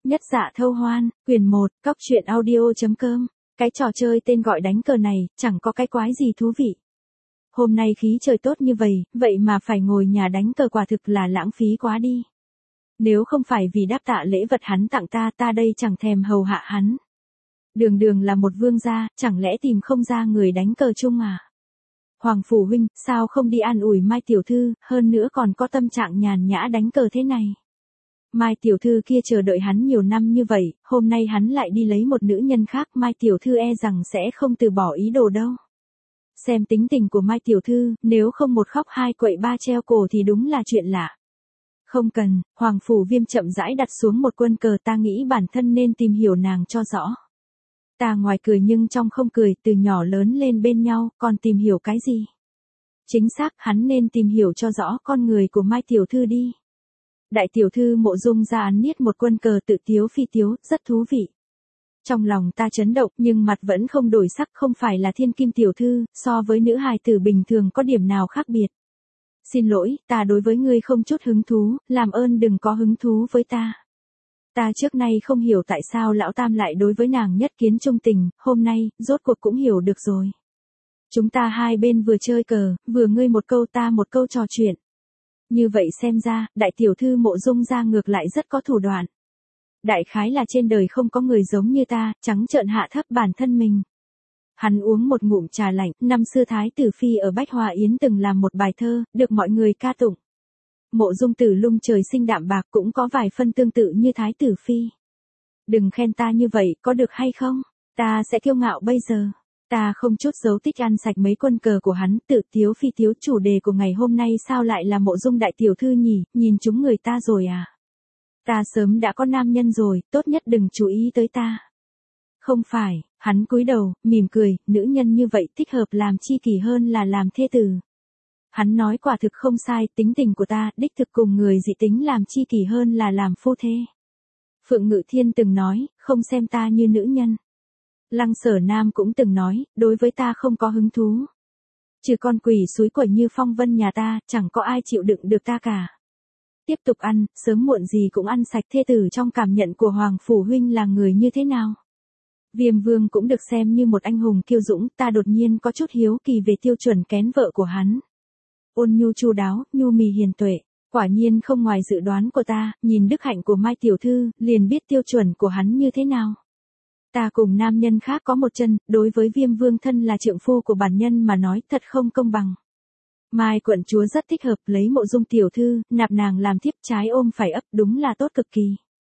Nhất Dạ Thâu Hoan, quyển 1, cóc truyện audio.com. Cái trò chơi tên gọi đánh cờ này, chẳng có cái quái gì thú vị. Hôm nay khí trời tốt như vậy mà phải ngồi nhà đánh cờ quả thực là lãng phí quá đi. Nếu không phải vì đáp tạ lễ vật hắn tặng ta đây chẳng thèm hầu hạ hắn. Đường đường là một vương gia, chẳng lẽ tìm không ra người đánh cờ chung à? Hoàng phủ huynh, sao không đi an ủi Mai tiểu thư, hơn nữa còn có tâm trạng nhàn nhã đánh cờ thế này. Mai tiểu thư kia chờ đợi hắn nhiều năm như vậy, hôm nay hắn lại đi lấy một nữ nhân khác, Mai tiểu thư e rằng sẽ không từ bỏ ý đồ đâu. Xem tính tình của Mai tiểu thư, nếu không một khóc hai quậy ba treo cổ thì đúng là chuyện lạ. Không cần, Hoàng phủ Viêm chậm rãi đặt xuống một quân cờ, ta nghĩ bản thân nên tìm hiểu nàng cho rõ. Ta ngoài cười nhưng trong không cười, từ nhỏ lớn lên bên nhau, còn tìm hiểu cái gì? Chính xác, hắn nên tìm hiểu cho rõ con người của Mai tiểu thư đi. Đại tiểu thư Mộ Dung ra án niết một quân cờ tự tiếu phi tiếu, rất thú vị. Trong lòng ta chấn động nhưng mặt vẫn không đổi sắc, không phải là thiên kim tiểu thư, so với nữ hài tử bình thường có điểm nào khác biệt. Xin lỗi, ta đối với ngươi không chút hứng thú, làm ơn đừng có hứng thú với ta. Ta trước nay không hiểu tại sao lão tam lại đối với nàng nhất kiến trung tình, hôm nay, rốt cuộc cũng hiểu được rồi. Chúng ta hai bên vừa chơi cờ, vừa ngươi một câu ta một câu trò chuyện. Như vậy xem ra, đại tiểu thư Mộ Dung ra ngược lại rất có thủ đoạn. Đại khái là trên đời không có người giống như ta, trắng trợn hạ thấp bản thân mình. Hắn uống một ngụm trà lạnh, năm xưa Thái tử Phi ở Bách Hòa Yến từng làm một bài thơ, được mọi người ca tụng. Mộ Dung tử lung trời sinh đạm bạc cũng có vài phân tương tự như Thái tử Phi. Đừng khen ta như vậy, có được hay không? Ta sẽ kiêu ngạo bây giờ. Ta không chút giấu tích ăn sạch mấy quân cờ của hắn, tự tiếu phi tiếu. Chủ đề của ngày hôm nay sao lại là Mộ Dung đại tiểu thư nhỉ, nhìn chúng người ta rồi à? Ta sớm đã có nam nhân rồi, tốt nhất đừng chú ý tới ta. Không phải, hắn cúi đầu, mỉm cười, nữ nhân như vậy thích hợp làm chi kỷ hơn là làm thê tử. Hắn nói quả thực không sai, tính tình của ta, đích thực cùng người dị tính làm chi kỷ hơn là làm phu thê. Phượng Ngự Thiên từng nói, không xem ta như nữ nhân. Lăng Sở Nam cũng từng nói, đối với ta không có hứng thú. Trừ con quỷ suối quẩy như Phong Vân nhà ta, chẳng có ai chịu đựng được ta cả. Tiếp tục ăn, sớm muộn gì cũng ăn sạch. Thê tử trong cảm nhận của Hoàng phủ huynh là người như thế nào? Viêm Vương cũng được xem như một anh hùng kiêu dũng, ta đột nhiên có chút hiếu kỳ về tiêu chuẩn kén vợ của hắn. Ôn nhu chu đáo, nhu mì hiền tuệ, quả nhiên không ngoài dự đoán của ta, nhìn đức hạnh của Mai tiểu thư, liền biết tiêu chuẩn của hắn như thế nào. Ta cùng nam nhân khác có một chân, đối với Viêm Vương thân là trượng phu của bản nhân mà nói thật không công bằng. Mai quận chúa rất thích hợp, lấy Mộ Dung tiểu thư, nạp nàng làm thiếp, trái ôm phải ấp, đúng là tốt cực kỳ.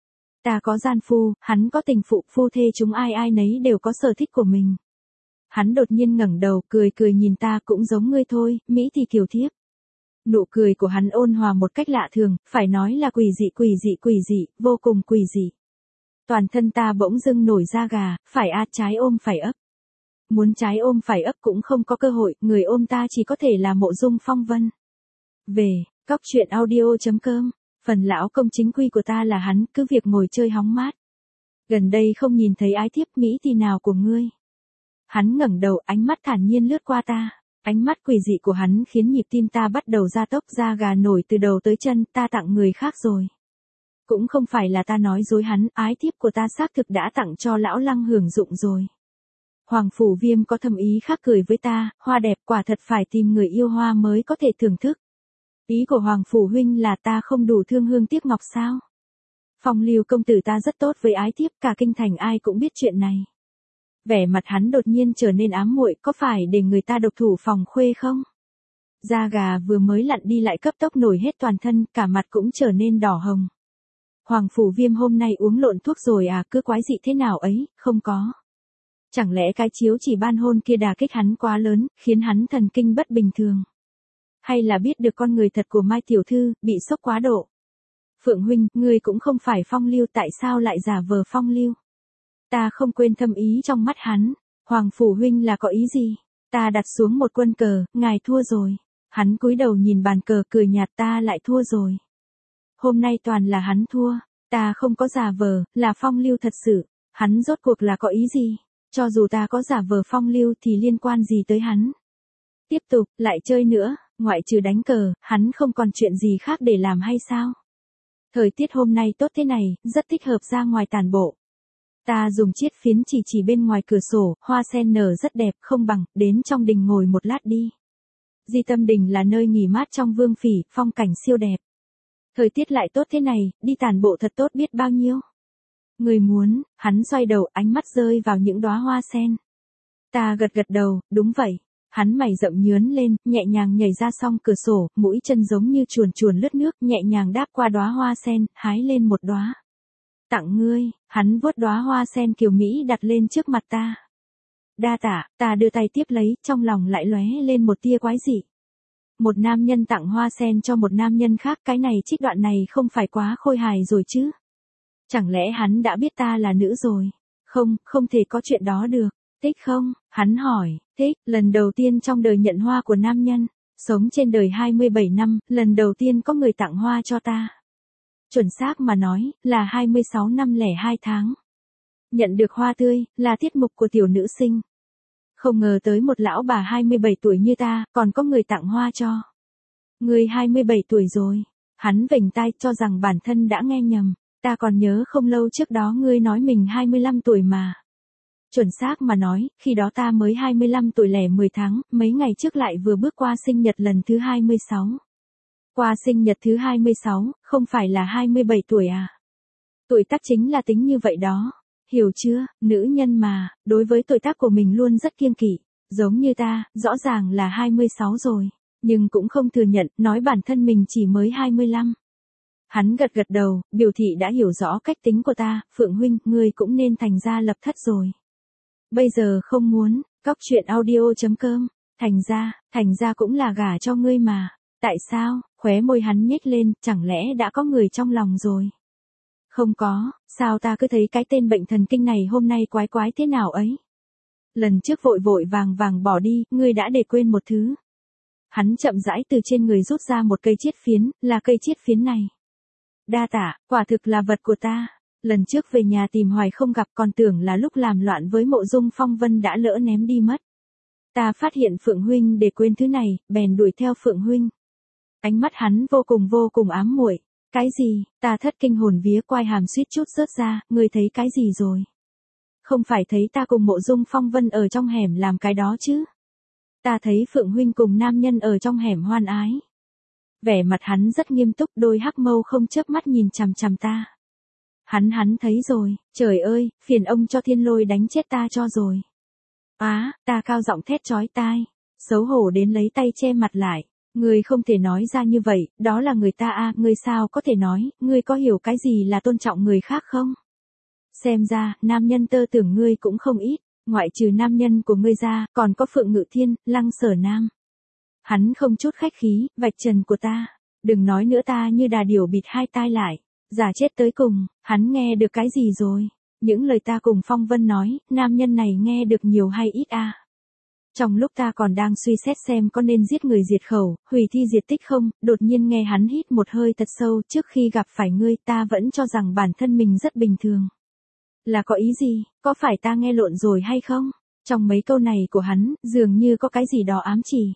Ta có gian phu, hắn có tình phụ, phu thê chúng ai nấy đều có sở thích của mình. Hắn đột nhiên ngẩng đầu, cười nhìn ta, cũng giống ngươi thôi, Mỹ thì kiều thiếp. Nụ cười của hắn ôn hòa một cách lạ thường, phải nói là quỷ dị, vô cùng quỷ dị. Toàn thân ta bỗng dưng nổi da gà, phải trái ôm phải ấp. Muốn trái ôm phải ấp cũng không có cơ hội, người ôm ta chỉ có thể là Mộ Dung Phong Vân. Về, cóc truyện audio.com, phần lão công chính quy của ta là hắn, cứ việc ngồi chơi hóng mát. Gần đây không nhìn thấy ái thiếp Mỹ thì nào của ngươi. Hắn ngẩng đầu, ánh mắt thản nhiên lướt qua ta. Ánh mắt quỷ dị của hắn khiến nhịp tim ta bắt đầu gia tốc, da gà nổi từ đầu tới chân, ta tặng người khác rồi. Cũng không phải là ta nói dối hắn, ái thiếp của ta xác thực đã tặng cho lão Lăng hưởng dụng rồi. Hoàng phủ Viêm có thâm ý khác cười với ta, hoa đẹp quả thật phải tìm người yêu hoa mới có thể thưởng thức. Ý của Hoàng phủ huynh là ta không đủ thương hương tiếc ngọc sao? Phong Lưu công tử ta rất tốt với ái thiếp, cả kinh thành ai cũng biết chuyện này. Vẻ mặt hắn đột nhiên trở nên ám muội, có phải để người ta độc thủ phòng khuê không? Da gà vừa mới lặn đi lại cấp tốc nổi hết toàn thân, cả mặt cũng trở nên đỏ hồng. Hoàng phủ Viêm hôm nay uống lộn thuốc rồi à, cứ quái dị thế nào ấy, không có. Chẳng lẽ cái chiếu chỉ ban hôn kia đả kích hắn quá lớn, khiến hắn thần kinh bất bình thường? Hay là biết được con người thật của Mai tiểu thư, bị sốc quá độ? Phượng huynh, ngươi cũng không phải Phong Lưu, tại sao lại giả vờ Phong Lưu? Ta không quên thâm ý trong mắt hắn. Hoàng phủ huynh là có ý gì? Ta đặt xuống một quân cờ, ngài thua rồi. Hắn cúi đầu nhìn bàn cờ, cười nhạt, ta lại thua rồi. Hôm nay toàn là hắn thua, ta không có giả vờ, là Phong Lưu thật sự. Hắn rốt cuộc là có ý gì? Cho dù ta có giả vờ Phong Lưu thì liên quan gì tới hắn? Tiếp tục, lại chơi nữa, ngoại trừ đánh cờ, hắn không còn chuyện gì khác để làm hay sao? Thời tiết hôm nay tốt thế này, rất thích hợp ra ngoài tản bộ. Ta dùng chiếc phiến chỉ bên ngoài cửa sổ, hoa sen nở rất đẹp, không bằng, đến trong đình ngồi một lát đi. Di Tâm Đình là nơi nghỉ mát trong Vương Phỉ, phong cảnh siêu đẹp. Thời tiết lại tốt thế này, đi tản bộ thật tốt biết bao nhiêu. Người muốn, hắn xoay đầu, ánh mắt rơi vào những đóa hoa sen. Ta gật đầu, đúng vậy. Hắn mày rậm nhướn lên, nhẹ nhàng nhảy ra song cửa sổ, mũi chân giống như chuồn lướt nước, nhẹ nhàng đáp qua đóa hoa sen, hái lên một đóa. Tặng ngươi, hắn vuốt đóa hoa sen kiều mỹ đặt lên trước mặt ta. Đa tạ, ta đưa tay tiếp lấy, trong lòng lại lóe lên một tia quái dị. Một nam nhân tặng hoa sen cho một nam nhân khác, cái này trích đoạn này không phải quá khôi hài rồi chứ? Chẳng lẽ hắn đã biết ta là nữ rồi? Không thể có chuyện đó được. Thích không? Hắn hỏi. Thích, lần đầu tiên trong đời nhận hoa của nam nhân. Sống trên đời 27 năm, lần đầu tiên có người tặng hoa cho ta. Chuẩn xác mà nói, là 26 năm lẻ 2 tháng. Nhận được hoa tươi, là tiết mục của tiểu nữ sinh. Không ngờ tới một lão bà 27 tuổi như ta, còn có người tặng hoa cho. Người 27 tuổi rồi. Hắn vểnh tai cho rằng bản thân đã nghe nhầm. Ta còn nhớ không lâu trước đó ngươi nói mình 25 tuổi mà. Chuẩn xác mà nói, khi đó ta mới 25 tuổi lẻ 10 tháng, mấy ngày trước lại vừa bước qua sinh nhật lần thứ 26. Qua sinh nhật thứ 26, không phải là 27 tuổi à? Tuổi tác chính là tính như vậy đó. Hiểu chưa, nữ nhân mà, đối với tuổi tác của mình luôn rất kiêng kỵ. Giống như ta, rõ ràng là 26 rồi, nhưng cũng không thừa nhận, nói bản thân mình chỉ mới 25. Hắn gật đầu, biểu thị đã hiểu rõ cách tính của ta, Phượng huynh, ngươi cũng nên thành gia lập thất rồi. Bây giờ không muốn, cóc truyện audio.com, thành ra cũng là gả cho ngươi mà. Tại sao? Khóe môi hắn nhếch lên, chẳng lẽ đã có người trong lòng rồi? Không có, sao ta cứ thấy cái tên bệnh thần kinh này hôm nay quái thế nào ấy? Lần trước vội vàng bỏ đi, ngươi đã để quên một thứ. Hắn chậm rãi từ trên người rút ra một cây chiết phiến, là cây chiết phiến này. Đa tạ, quả thực là vật của ta. Lần trước về nhà tìm hoài không gặp, còn tưởng là lúc làm loạn với Mộ Dung Phong Vân đã lỡ ném đi mất. Ta phát hiện Phượng huynh để quên thứ này, bèn đuổi theo Phượng huynh. Ánh mắt hắn vô cùng ám muội. Cái gì? Ta thất kinh hồn vía, quai hàm suýt chút rớt ra, ngươi thấy cái gì rồi? Không phải thấy ta cùng Mộ Dung Phong Vân ở trong hẻm làm cái đó chứ? Ta thấy Phượng huynh cùng nam nhân ở trong hẻm hoan ái. Vẻ mặt hắn rất nghiêm túc, đôi hắc mâu không chớp mắt nhìn chằm ta. Hắn thấy rồi, trời ơi, phiền ông cho Thiên Lôi đánh chết ta cho rồi. Ta cao giọng thét chói tai, xấu hổ đến lấy tay che mặt lại. Ngươi không thể nói ra như vậy, đó là người ta à, ngươi sao có thể nói, ngươi có hiểu cái gì là tôn trọng người khác không? Xem ra, nam nhân tơ tưởng ngươi cũng không ít, ngoại trừ nam nhân của ngươi ra, còn có Phượng Ngự Thiên, Lăng Sở Nam. Hắn không chút khách khí, vạch trần của ta. Đừng nói nữa, ta như đà điểu bịt hai tai lại. Giả chết tới cùng, hắn nghe được cái gì rồi? Những lời ta cùng Phong Vân nói, nam nhân này nghe được nhiều hay ít à? Trong lúc ta còn đang suy xét xem có nên giết người diệt khẩu, hủy thi diệt tích không, đột nhiên nghe hắn hít một hơi thật sâu, trước khi gặp phải ngươi ta vẫn cho rằng bản thân mình rất bình thường. Là có ý gì, có phải ta nghe lộn rồi hay không? Trong mấy câu này của hắn, dường như có cái gì đó ám chỉ.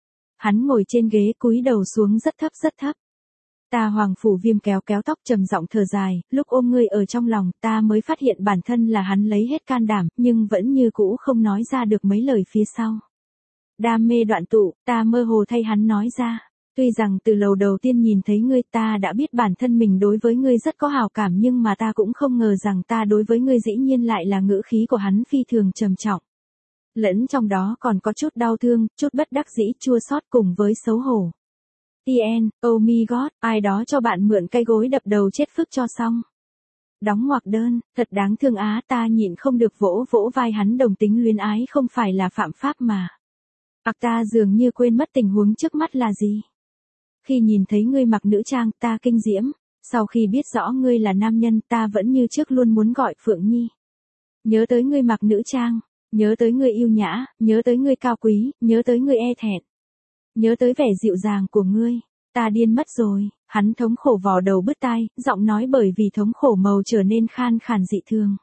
Hắn ngồi trên ghế cúi đầu xuống rất thấp. Ta Hoàng Phủ Viêm kéo tóc trầm giọng thở dài, lúc ôm ngươi ở trong lòng ta mới phát hiện bản thân là hắn lấy hết can đảm, nhưng vẫn như cũ không nói ra được mấy lời phía sau. Đam mê đoạn tụ, ta mơ hồ thay hắn nói ra. Tuy rằng từ lần đầu tiên nhìn thấy ngươi ta đã biết bản thân mình đối với ngươi rất có hào cảm, nhưng mà ta cũng không ngờ rằng ta đối với ngươi dĩ nhiên lại là ngữ khí của hắn phi thường trầm trọng. Lẫn trong đó còn có chút đau thương, chút bất đắc dĩ, chua xót cùng với xấu hổ. TN, oh my god, ai đó cho bạn mượn cây gối đập đầu chết phức cho xong. Đóng ngoặc đơn, thật đáng thương á, ta nhịn không được vỗ vai hắn, đồng tính luyến ái không phải là phạm pháp mà. Ta dường như quên mất tình huống trước mắt là gì. Khi nhìn thấy ngươi mặc nữ trang ta kinh diễm, sau khi biết rõ ngươi là nam nhân ta vẫn như trước luôn muốn gọi Phượng Nhi. Nhớ tới ngươi mặc nữ trang, nhớ tới ngươi yêu nhã, nhớ tới ngươi cao quý, nhớ tới ngươi e thẹn. Nhớ tới vẻ dịu dàng của ngươi, ta điên mất rồi, hắn thống khổ vò đầu bứt tai, giọng nói bởi vì thống khổ màu trở nên khan khàn dị thường.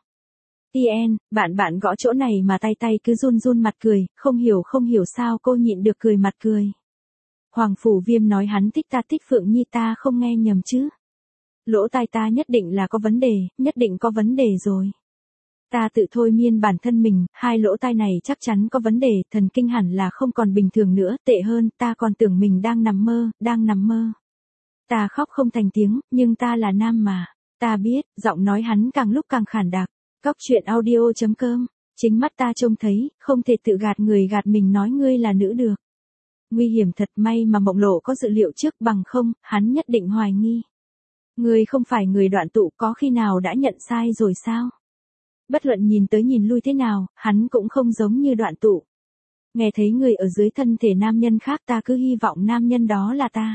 TN, bạn gõ chỗ này mà tay cứ run mặt cười, không hiểu sao cô nhịn được cười mặt cười. Hoàng Phủ Viêm nói hắn thích ta thích Phượng Nhi, ta không nghe nhầm chứ. lỗ tai ta nhất định là có vấn đề, nhất định có vấn đề rồi. Ta tự thôi miên bản thân mình, hai lỗ tai này chắc chắn có vấn đề, thần kinh hẳn là không còn bình thường nữa, tệ hơn, ta còn tưởng mình đang nằm mơ, đang nằm mơ. Ta khóc không thành tiếng, nhưng ta là nam mà. Ta biết, giọng nói hắn càng lúc càng khản đặc. Cóc truyện audio.com, chính mắt ta trông thấy, không thể tự gạt người gạt mình nói ngươi là nữ được. Nguy hiểm thật, may mà Mộng Lộ có dự liệu trước, bằng không, hắn nhất định hoài nghi. Ngươi không phải người Đoạn Tụ, có khi nào đã nhận sai rồi sao? Bất luận nhìn tới nhìn lui thế nào, hắn cũng không giống như Đoạn Tụ. Nghe thấy người ở dưới thân thể nam nhân khác, ta cứ hy vọng nam nhân đó là ta.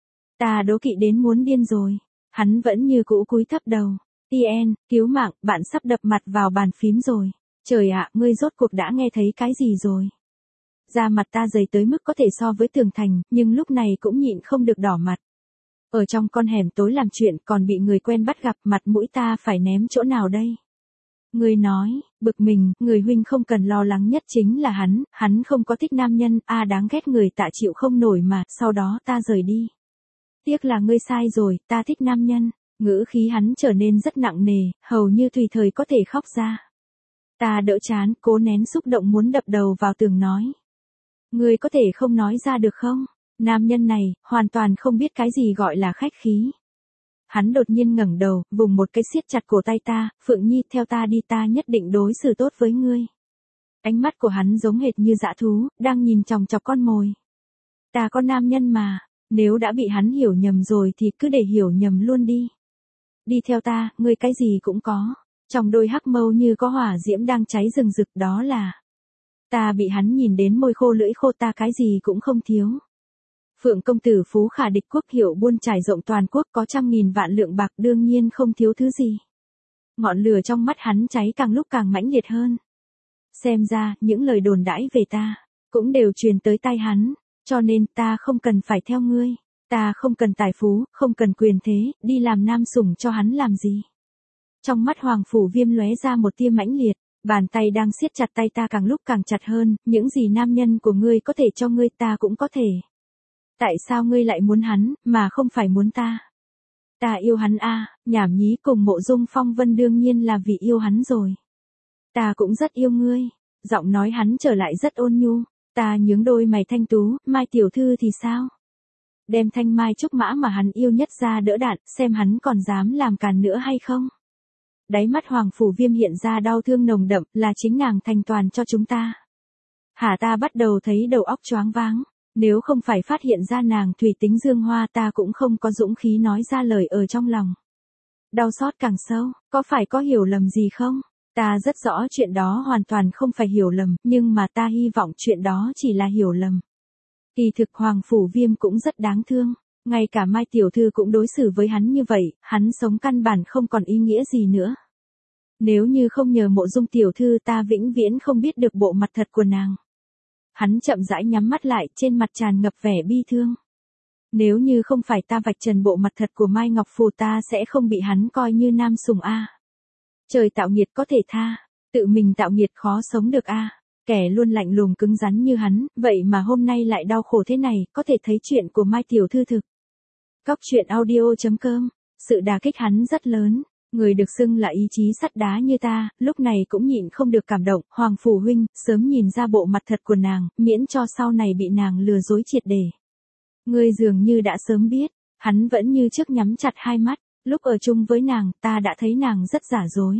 Ta đố kỵ đến muốn điên rồi. Hắn vẫn như cũ cúi thấp đầu. Tien, cứu mạng, bạn sắp đập mặt vào bàn phím rồi. Trời ạ, ngươi rốt cuộc đã nghe thấy cái gì rồi? Da mặt ta dày tới mức có thể so với tường thành, nhưng lúc này cũng nhịn không được đỏ mặt. Ở trong con hẻm tối làm chuyện còn bị người quen bắt gặp, mặt mũi ta phải ném chỗ nào đây? Ngươi nói, bực mình, người huynh không cần lo lắng nhất chính là hắn không có thích nam nhân, đáng ghét người tạ chịu không nổi mà, sau đó ta rời đi. Tiếc là ngươi sai rồi, ta thích nam nhân. Ngữ khí hắn trở nên rất nặng nề, hầu như tùy thời có thể khóc ra. Ta đỡ chán, cố nén xúc động muốn đập đầu vào tường nói. Ngươi có thể không nói ra được không? Nam nhân này, hoàn toàn không biết cái gì gọi là khách khí. Hắn đột nhiên ngẩng đầu, vùng một cái siết chặt cổ tay ta, Phượng Nhi, theo ta đi, ta nhất định đối xử tốt với ngươi. Ánh mắt của hắn giống hệt như dã thú, đang nhìn chòng chọc con mồi. Ta có nam nhân mà, nếu đã bị hắn hiểu nhầm rồi thì cứ để hiểu nhầm luôn đi. Đi theo ta, ngươi cái gì cũng có. Trong đôi hắc mâu như có hỏa diễm đang cháy rừng rực, đó là. Ta bị hắn nhìn đến môi khô lưỡi khô, ta cái gì cũng không thiếu. Phượng công tử phú khả địch quốc, hiệu buôn trải rộng toàn quốc, có 100.000 vạn lượng bạc, đương nhiên không thiếu thứ gì. Ngọn lửa trong mắt hắn cháy càng lúc càng mãnh liệt hơn. Xem ra, những lời đồn đãi về ta, cũng đều truyền tới tai hắn, cho nên ta không cần phải theo ngươi. Ta không cần tài phú, không cần quyền thế, đi làm nam sủng cho hắn làm gì. Trong mắt Hoàng Phủ Viêm lóe ra một tia mãnh liệt, bàn tay đang siết chặt tay ta càng lúc càng chặt hơn, những gì nam nhân của ngươi có thể cho ngươi ta cũng có thể. Tại sao ngươi lại muốn hắn, mà không phải muốn ta? Ta yêu hắn nhảm nhí, cùng Mộ Dung Phong Vân đương nhiên là vì yêu hắn rồi. Ta cũng rất yêu ngươi. Giọng nói hắn trở lại rất ôn nhu. Ta nhướng đôi mày thanh tú, Mai tiểu thư thì sao? Đem thanh mai trúc mã mà hắn yêu nhất ra đỡ đạn, xem hắn còn dám làm càn nữa hay không? Đáy mắt Hoàng Phủ Viêm hiện ra đau thương nồng đậm, là chính nàng thành toàn cho chúng ta. Hả, ta bắt đầu thấy đầu óc choáng váng. Nếu không phải phát hiện ra nàng thủy tính dương hoa, ta cũng không có dũng khí nói ra lời ở trong lòng. Đau xót càng sâu, có phải có hiểu lầm gì không? Ta rất rõ chuyện đó hoàn toàn không phải hiểu lầm, nhưng mà ta hy vọng chuyện đó chỉ là hiểu lầm. Kỳ thực Hoàng Phủ Viêm cũng rất đáng thương, ngay cả Mai tiểu thư cũng đối xử với hắn như vậy, hắn sống căn bản không còn ý nghĩa gì nữa. Nếu như không nhờ Mộ Dung tiểu thư, ta vĩnh viễn không biết được bộ mặt thật của nàng. Hắn chậm rãi nhắm mắt lại, trên mặt tràn ngập vẻ bi thương. Nếu như không phải ta vạch trần bộ mặt thật của Mai Ngọc Phù, ta sẽ không bị hắn coi như nam sủng Trời tạo nghiệt có thể tha, tự mình tạo nghiệt khó sống được Kẻ luôn lạnh lùng cứng rắn như hắn, vậy mà hôm nay lại đau khổ thế này, có thể thấy chuyện của Mai tiểu thư thực. Cóc truyện audio.com, sự đả kích hắn rất lớn. Người được xưng là ý chí sắt đá như ta, lúc này cũng nhịn không được cảm động. Hoàng Phủ huynh, sớm nhìn ra bộ mặt thật của nàng, miễn cho sau này bị nàng lừa dối triệt để. Ngươi dường như đã sớm biết. Hắn vẫn như trước nhắm chặt hai mắt. Lúc ở chung với nàng, ta đã thấy nàng rất giả dối.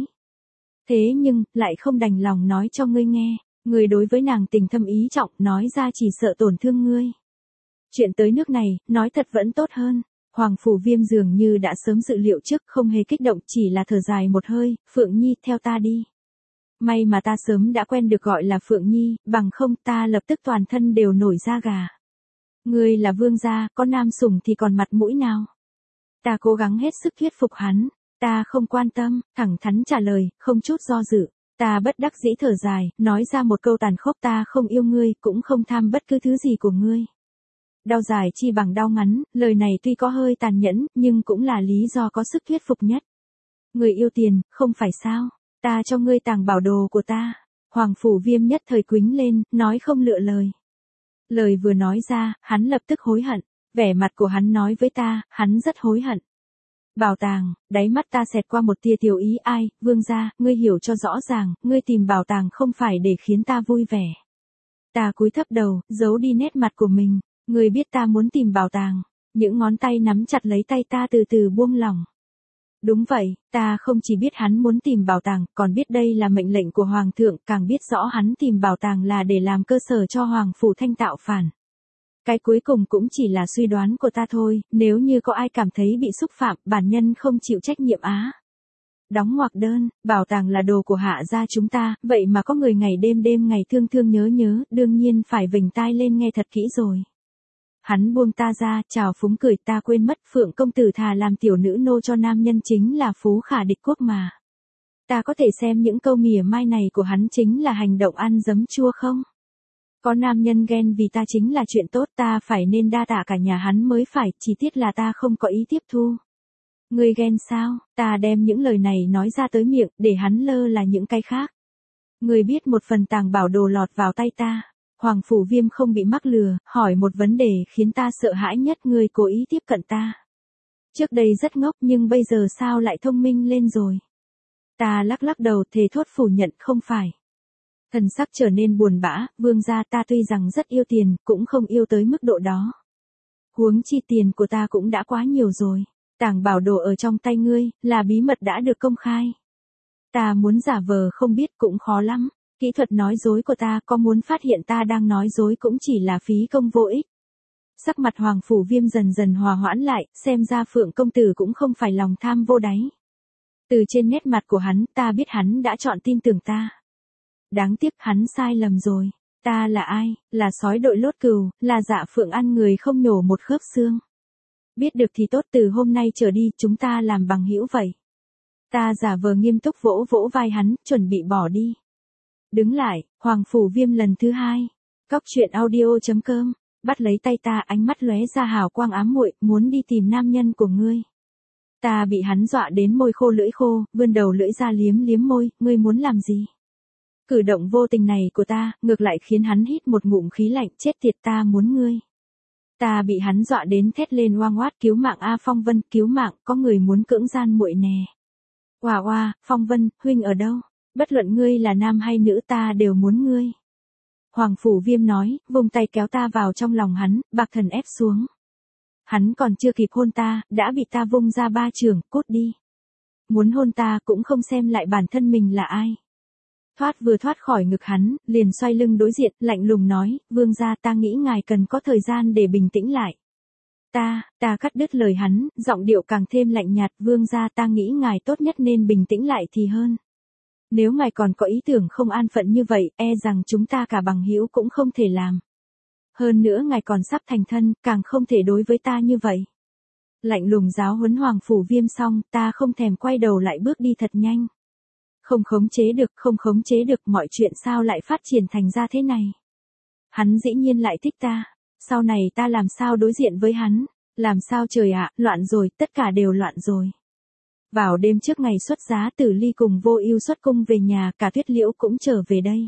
Thế nhưng, lại không đành lòng nói cho ngươi nghe. Ngươi đối với nàng tình thâm ý trọng, nói ra chỉ sợ tổn thương ngươi. Chuyện tới nước này, nói thật vẫn tốt hơn. Hoàng Phủ Viêm dường như đã sớm dự liệu trước, không hề kích động, chỉ là thở dài một hơi. Phượng Nhi, theo ta đi. May mà ta sớm đã quen được gọi là Phượng Nhi, bằng không ta lập tức toàn thân đều nổi da gà. Ngươi là vương gia, có nam sủng thì còn mặt mũi nào? Ta cố gắng hết sức thuyết phục hắn. Ta không quan tâm, thẳng thắn trả lời, không chút do dự. Ta bất đắc dĩ thở dài, nói ra một câu tàn khốc, ta không yêu ngươi, cũng không tham bất cứ thứ gì của ngươi. Đau dài chi bằng đau ngắn, lời này tuy có hơi tàn nhẫn, nhưng cũng là lý do có sức thuyết phục nhất. Người yêu tiền, không phải sao? Ta cho ngươi tàng bảo đồ của ta. Hoàng Phủ Viêm nhất thời quýnh lên, nói không lựa lời. Lời vừa nói ra, hắn lập tức hối hận. Vẻ mặt của hắn nói với ta, hắn rất hối hận. Bảo tàng, đáy mắt ta xẹt qua một tia tiểu ý. Ai, Vương gia, ngươi hiểu cho rõ ràng, ngươi tìm bảo tàng không phải để khiến ta vui vẻ. Ta cúi thấp đầu, giấu đi nét mặt của mình. Ngươi biết ta muốn tìm bảo tàng. Những ngón tay nắm chặt lấy tay ta từ từ buông lỏng. Đúng vậy, ta không chỉ biết hắn muốn tìm bảo tàng, còn biết đây là mệnh lệnh của Hoàng thượng, càng biết rõ hắn tìm bảo tàng là để làm cơ sở cho Hoàng phủ Thanh tạo phản. Cái cuối cùng cũng chỉ là suy đoán của ta thôi, nếu như có ai cảm thấy bị xúc phạm, bản nhân không chịu trách nhiệm á. Đóng ngoặc đơn, bảo tàng là đồ của hạ gia chúng ta, vậy mà có người ngày đêm ngày thương thương nhớ nhớ, đương nhiên phải vểnh tai lên nghe thật kỹ rồi. Hắn buông ta ra, chào phúng cười, ta quên mất Phượng công tử thà làm tiểu nữ nô cho nam nhân chính là phú khả địch quốc mà. Ta có thể xem những câu mỉa mai này của hắn chính là hành động ăn giấm chua không? Có nam nhân ghen vì ta chính là chuyện tốt, ta phải nên đa tạ cả nhà hắn mới phải, chỉ tiếc là ta không có ý tiếp thu. Ngươi ghen sao? Ta đem những lời này nói ra tới miệng, để hắn lơ là những cái khác. Ngươi biết một phần tàng bảo đồ lọt vào tay ta. Hoàng Phủ Viêm không bị mắc lừa, hỏi một vấn đề khiến ta sợ hãi nhất, ngươi cố ý tiếp cận ta. Trước đây rất ngốc nhưng bây giờ sao lại thông minh lên rồi? Ta lắc đầu thề thốt phủ nhận không phải. Thần sắc trở nên buồn bã, Vương gia, ta tuy rằng rất yêu tiền, cũng không yêu tới mức độ đó. Huống chi tiền của ta cũng đã quá nhiều rồi. Tàng bảo đồ ở trong tay ngươi, là bí mật đã được công khai. Ta muốn giả vờ không biết cũng khó lắm. Kỹ thuật nói dối của ta, có muốn phát hiện ta đang nói dối cũng chỉ là phí công vô ích. Sắc mặt Hoàng Phủ Viêm dần dần hòa hoãn lại, xem ra Phượng công tử cũng không phải lòng tham vô đáy. Từ trên nét mặt của hắn, ta biết hắn đã chọn tin tưởng ta. Đáng tiếc hắn sai lầm rồi. Ta là ai? Là sói đội lốt cừu, là Dạ Phượng ăn người không nhổ một khớp xương. Biết được thì tốt, từ hôm nay trở đi chúng ta làm bằng hữu vậy. Ta giả vờ nghiêm túc vỗ vỗ vai hắn, chuẩn bị bỏ đi. Đứng lại, Hoàng Phủ Viêm lần thứ hai. Cóc truyện audio.com, bắt lấy tay ta, ánh mắt lóe ra hào quang ám muội, muốn đi tìm nam nhân của ngươi. Ta bị hắn dọa đến môi khô lưỡi khô, vươn đầu lưỡi ra liếm môi, ngươi muốn làm gì? Cử động vô tình này của ta, ngược lại khiến hắn hít một ngụm khí lạnh, chết tiệt, ta muốn ngươi. Ta bị hắn dọa đến thét lên oang oát, cứu mạng a Phong Vân, cứu mạng, có người muốn cưỡng gian muội nè. Oa oa, Phong Vân, huynh ở đâu? Bất luận ngươi là nam hay nữ ta đều muốn ngươi. Hoàng Phủ Viêm nói, vùng tay kéo ta vào trong lòng hắn, bạc thần ép xuống. Hắn còn chưa kịp hôn ta, đã bị ta vung ra ba chưởng, cút đi. Muốn hôn ta cũng không xem lại bản thân mình là ai. Vừa thoát khỏi ngực hắn, liền xoay lưng đối diện, lạnh lùng nói, Vương gia, ta nghĩ ngài cần có thời gian để bình tĩnh lại. Ta cắt đứt lời hắn, giọng điệu càng thêm lạnh nhạt, Vương gia, ta nghĩ ngài tốt nhất nên bình tĩnh lại thì hơn. Nếu ngài còn có ý tưởng không an phận như vậy, e rằng chúng ta cả bằng hữu cũng không thể làm. Hơn nữa ngài còn sắp thành thân, càng không thể đối với ta như vậy. Lạnh lùng giáo huấn Hoàng Phủ Viêm xong, ta không thèm quay đầu lại bước đi thật nhanh. Không khống chế được, mọi chuyện sao lại phát triển thành ra thế này. Hắn dĩ nhiên lại thích ta, sau này ta làm sao đối diện với hắn, làm sao trời ạ, loạn rồi, tất cả đều loạn rồi. Vào đêm trước ngày xuất giá, Tử Ly cùng Vô Ưu xuất cung về nhà, cả Tuyết Liễu cũng trở về đây.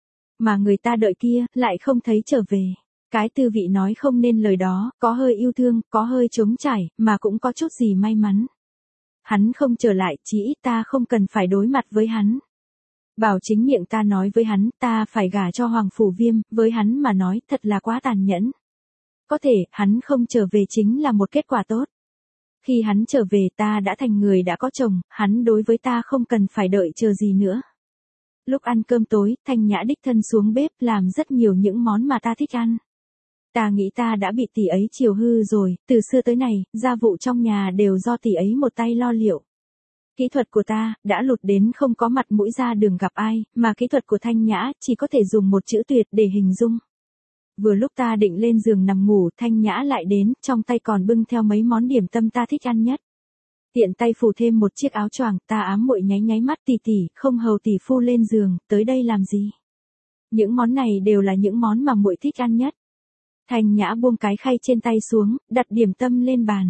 Mà người ta đợi kia, lại không thấy trở về. Cái tư vị nói không nên lời đó, có hơi yêu thương, có hơi trống trải, mà cũng có chút gì may mắn. Hắn không trở lại, chí ít ta không cần phải đối mặt với hắn. Bảo chính miệng ta nói với hắn, ta phải gả cho Hoàng Phủ Viêm, với hắn mà nói, thật là quá tàn nhẫn. Có thể, hắn không trở về chính là một kết quả tốt. Khi hắn trở về ta đã thành người đã có chồng, hắn đối với ta không cần phải đợi chờ gì nữa. Lúc ăn cơm tối, Thanh Nhã đích thân xuống bếp làm rất nhiều những món mà ta thích ăn. Ta nghĩ ta đã bị tỷ ấy chiều hư rồi, từ xưa tới nay, gia vụ trong nhà đều do tỷ ấy một tay lo liệu. Kỹ thuật của ta, đã lụt đến không có mặt mũi ra đường gặp ai, mà kỹ thuật của Thanh Nhã, chỉ có thể dùng một chữ tuyệt để hình dung. Vừa lúc ta định lên giường nằm ngủ, Thanh Nhã lại đến, trong tay còn bưng theo mấy món điểm tâm ta thích ăn nhất. Tiện tay phủ thêm một chiếc áo choàng, ta ám muội nháy mắt, tỷ, không hầu tỷ phu lên giường, tới đây làm gì? Những món này đều là những món mà muội thích ăn nhất. Thanh Nhã buông cái khay trên tay xuống, đặt điểm tâm lên bàn.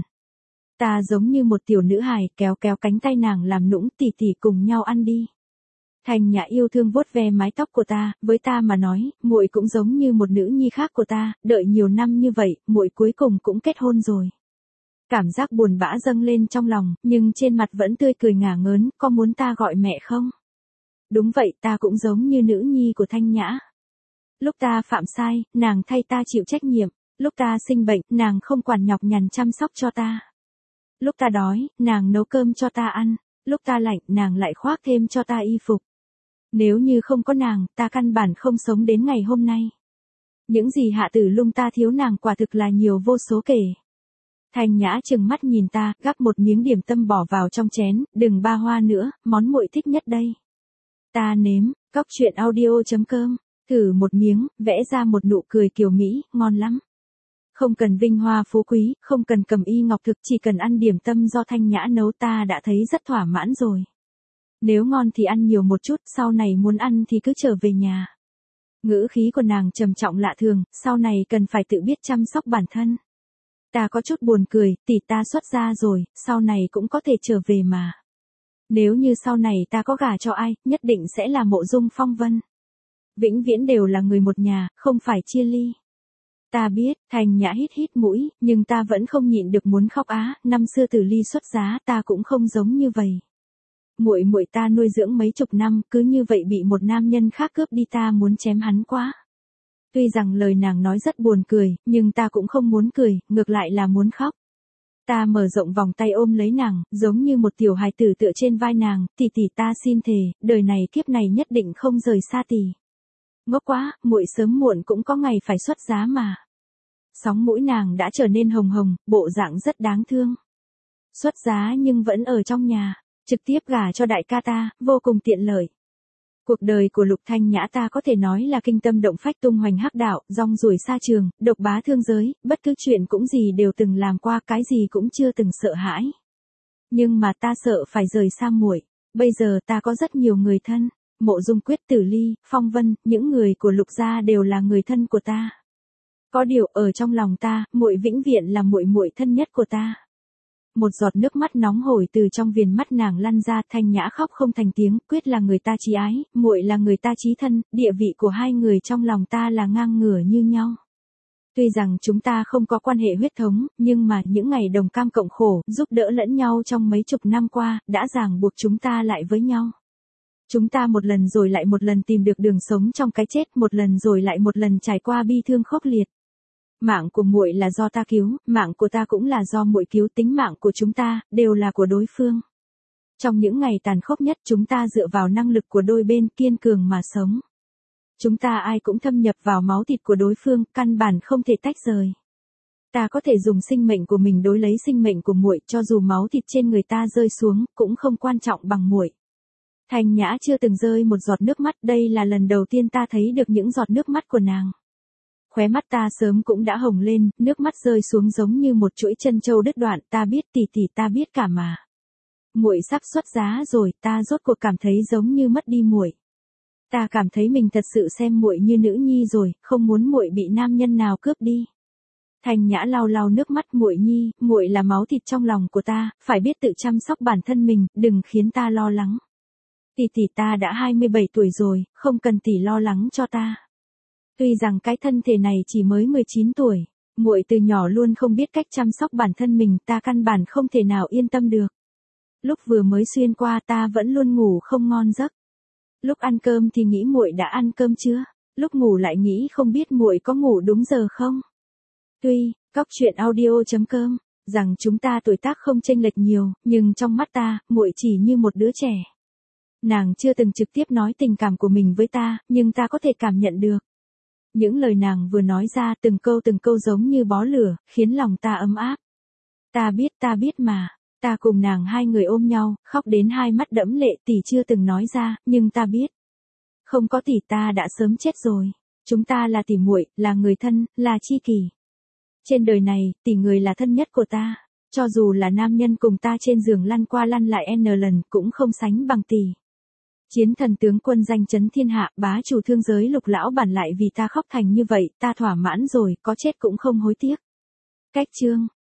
Ta giống như một tiểu nữ hài, kéo cánh tay nàng làm nũng, tỷ cùng nhau ăn đi. Thanh Nhã yêu thương vuốt ve mái tóc của ta, với ta mà nói, muội cũng giống như một nữ nhi khác của ta, đợi nhiều năm như vậy, muội cuối cùng cũng kết hôn rồi. Cảm giác buồn bã dâng lên trong lòng, nhưng trên mặt vẫn tươi cười ngả ngớn, có muốn ta gọi mẹ không? Đúng vậy, ta cũng giống như nữ nhi của Thanh Nhã. Lúc ta phạm sai, nàng thay ta chịu trách nhiệm. Lúc ta sinh bệnh, nàng không quản nhọc nhằn chăm sóc cho ta. Lúc ta đói, nàng nấu cơm cho ta ăn. Lúc ta lạnh, nàng lại khoác thêm cho ta y phục. Nếu như không có nàng, ta căn bản không sống đến ngày hôm nay. Những gì Hạ Tử Lung ta thiếu nàng quả thực là nhiều vô số kể. Thanh Nhã trừng mắt nhìn ta, gắp một miếng điểm tâm bỏ vào trong chén, đừng ba hoa nữa, món muội thích nhất đây. Ta nếm, cóc truyện audio.com, thử một miếng, vẽ ra một nụ cười kiều Mỹ, ngon lắm. Không cần vinh hoa phú quý, không cần cầm y ngọc thực, chỉ cần ăn điểm tâm do Thanh Nhã nấu ta đã thấy rất thỏa mãn rồi. Nếu ngon thì ăn nhiều một chút, sau này muốn ăn thì cứ trở về nhà. Ngữ khí của nàng trầm trọng lạ thường, sau này cần phải tự biết chăm sóc bản thân. Ta có chút buồn cười, tỷ ta xuất gia rồi, sau này cũng có thể trở về mà. Nếu như sau này ta có gả cho ai, nhất định sẽ là Mộ Dung Phong Vân. Vĩnh viễn đều là người một nhà, không phải chia ly. Ta biết, Thanh Nhã hít hít mũi, nhưng ta vẫn không nhịn được muốn khóc á, năm xưa Tử Ly xuất giá ta cũng không giống như vậy. Muội muội ta nuôi dưỡng mấy chục năm, cứ như vậy bị một nam nhân khác cướp đi, ta muốn chém hắn quá. Tuy rằng lời nàng nói rất buồn cười, nhưng ta cũng không muốn cười, ngược lại là muốn khóc. Ta mở rộng vòng tay ôm lấy nàng, giống như một tiểu hài tử tựa trên vai nàng, tỷ tỷ ta xin thề, đời này kiếp này nhất định không rời xa tỷ. Ngốc quá, muội sớm muộn cũng có ngày phải xuất giá mà. Sóng mũi nàng đã trở nên hồng hồng, bộ dạng rất đáng thương. Xuất giá nhưng vẫn ở trong nhà, trực tiếp gả cho đại ca ta, vô cùng tiện lợi. Cuộc đời của Lục Thanh Nhã ta có thể nói là kinh tâm động phách, tung hoành hắc đạo, rong ruổi xa trường, độc bá thương giới, bất cứ chuyện cũng gì đều từng làm qua, cái gì cũng chưa từng sợ hãi. Nhưng mà ta sợ phải rời xa muội. Bây giờ ta có rất nhiều người thân, Mộ Dung Quyết, Tử Ly, Phong Vân, những người của Lục gia đều là người thân của ta. Có điều ở trong lòng ta, muội vĩnh viễn là muội muội thân nhất của ta. Một giọt nước mắt nóng hổi từ trong viền mắt nàng lăn ra, Thanh Nhã khóc không thành tiếng, Quyết là người ta chí ái, muội là người ta chí thân, địa vị của hai người trong lòng ta là ngang ngửa như nhau. Tuy rằng chúng ta không có quan hệ huyết thống, nhưng mà những ngày đồng cam cộng khổ, giúp đỡ lẫn nhau trong mấy chục năm qua, đã ràng buộc chúng ta lại với nhau. Chúng ta một lần rồi lại một lần tìm được đường sống trong cái chết, một lần rồi lại một lần trải qua bi thương khốc liệt. Mạng của muội là do ta cứu, mạng của ta cũng là do muội cứu, tính mạng của chúng ta đều là của đối phương. Trong những ngày tàn khốc nhất, chúng ta dựa vào năng lực của đôi bên, kiên cường mà sống. Chúng ta ai cũng thâm nhập vào máu thịt của đối phương, căn bản không thể tách rời. Ta có thể dùng sinh mệnh của mình đối lấy sinh mệnh của muội, cho dù máu thịt trên người ta rơi xuống, cũng không quan trọng bằng muội. Thanh Nhã chưa từng rơi một giọt nước mắt, đây là lần đầu tiên ta thấy được những giọt nước mắt của nàng. Khóe mắt ta sớm cũng đã hồng lên, nước mắt rơi xuống giống như một chuỗi chân châu đứt đoạn, ta biết tỷ tỷ, ta biết cả mà. Muội sắp xuất giá rồi, ta rốt cuộc cảm thấy giống như mất đi muội. Ta cảm thấy mình thật sự xem muội như nữ nhi rồi, không muốn muội bị nam nhân nào cướp đi. Thanh Nhã lau lau nước mắt, muội nhi, muội là máu thịt trong lòng của ta, phải biết tự chăm sóc bản thân mình, đừng khiến ta lo lắng. Tỷ tỷ, ta đã 27 tuổi rồi, không cần tỷ lo lắng cho ta. Tuy rằng cái thân thể này chỉ mới 19 tuổi, muội từ nhỏ luôn không biết cách chăm sóc bản thân mình, ta căn bản không thể nào yên tâm được. Lúc vừa mới xuyên qua ta vẫn luôn ngủ không ngon giấc. Lúc ăn cơm thì nghĩ muội đã ăn cơm chưa, lúc ngủ lại nghĩ không biết muội có ngủ đúng giờ không. Tuy, cóc truyện audio.com, rằng chúng ta tuổi tác không chênh lệch nhiều, nhưng trong mắt ta, muội chỉ như một đứa trẻ. Nàng chưa từng trực tiếp nói tình cảm của mình với ta, nhưng ta có thể cảm nhận được. Những lời nàng vừa nói ra từng câu giống như bó lửa, khiến lòng ta ấm áp. Ta biết mà, ta cùng nàng hai người ôm nhau, khóc đến hai mắt đẫm lệ, tỷ chưa từng nói ra, nhưng ta biết. Không có tỷ ta đã sớm chết rồi. Chúng ta là tỷ muội, là người thân, là chi kỷ. Trên đời này, tỷ người là thân nhất của ta. Cho dù là nam nhân cùng ta trên giường lăn qua lăn lại n lần cũng không sánh bằng tỷ. Chiến thần tướng quân danh chấn thiên hạ, bá chủ thương giới Lục lão bản lại vì ta khóc thành như vậy, ta thỏa mãn rồi, có chết cũng không hối tiếc. Cách chương